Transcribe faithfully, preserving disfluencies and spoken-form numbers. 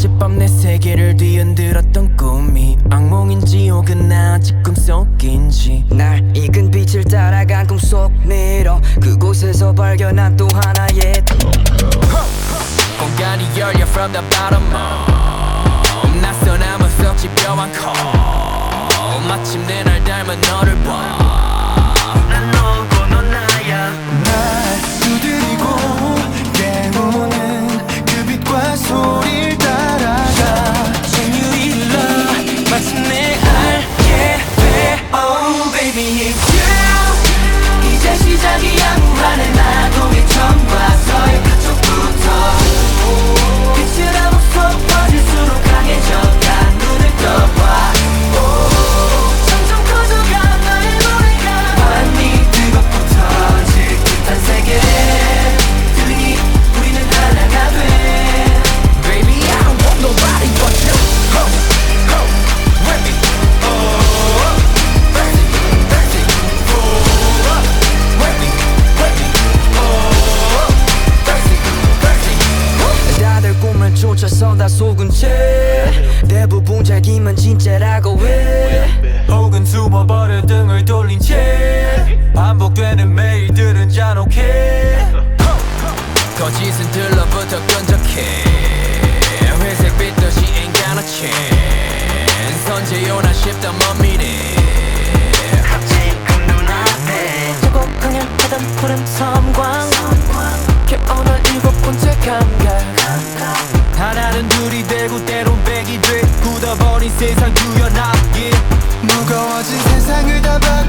어젯밤 내 세계를 뒤흔들었던 꿈이 악몽인지 혹은 나 아직 꿈속인지 날 익은 빛을 따라간 꿈속 미러 그곳에서 발견한 또 하나의 공간이 열려 from the bottom up 낯선 암흑 속 집요한 call 마침내 날 닮은 너를 봐난 너고 넌 나야 날 두드리고 깨우는 그 빛과 소리를 따라가 생유일러 마침내 알게 돼 Oh baby it's you 이제 시작이야 무한의 나동의 처음과 그쪽부터 빛을 아무 속 퍼질수록 강해져가 눈을 떠봐 점점 커져가 나의 노래가 완이 뜨겁고 터질 듯한 세계 등이 우리는 하나가 돼 Baby I don't want nobody but you Ho, ho, with me Oh, crazy, crazy Oh, with me, with me Oh, crazy, crazy 다들 꿈을 쫓아서 다 속은 채 대부분 자기만 진짜라고 해 혹은 숨어버려 등을 돌린 채 반복되는 매일들은 잔혹해 거짓은 들러부터 끈적해 회색빛 도시 ain't got a chance 선제요나 싶다 멈미네 지금 눈앞에 자고 강연하던 푸른 섬광 깨어날 일곱 번째 감각 하나는 둘이 되고 때론 백이 돼 굳어버린 세상 구현하기에 무거워진 세상을 다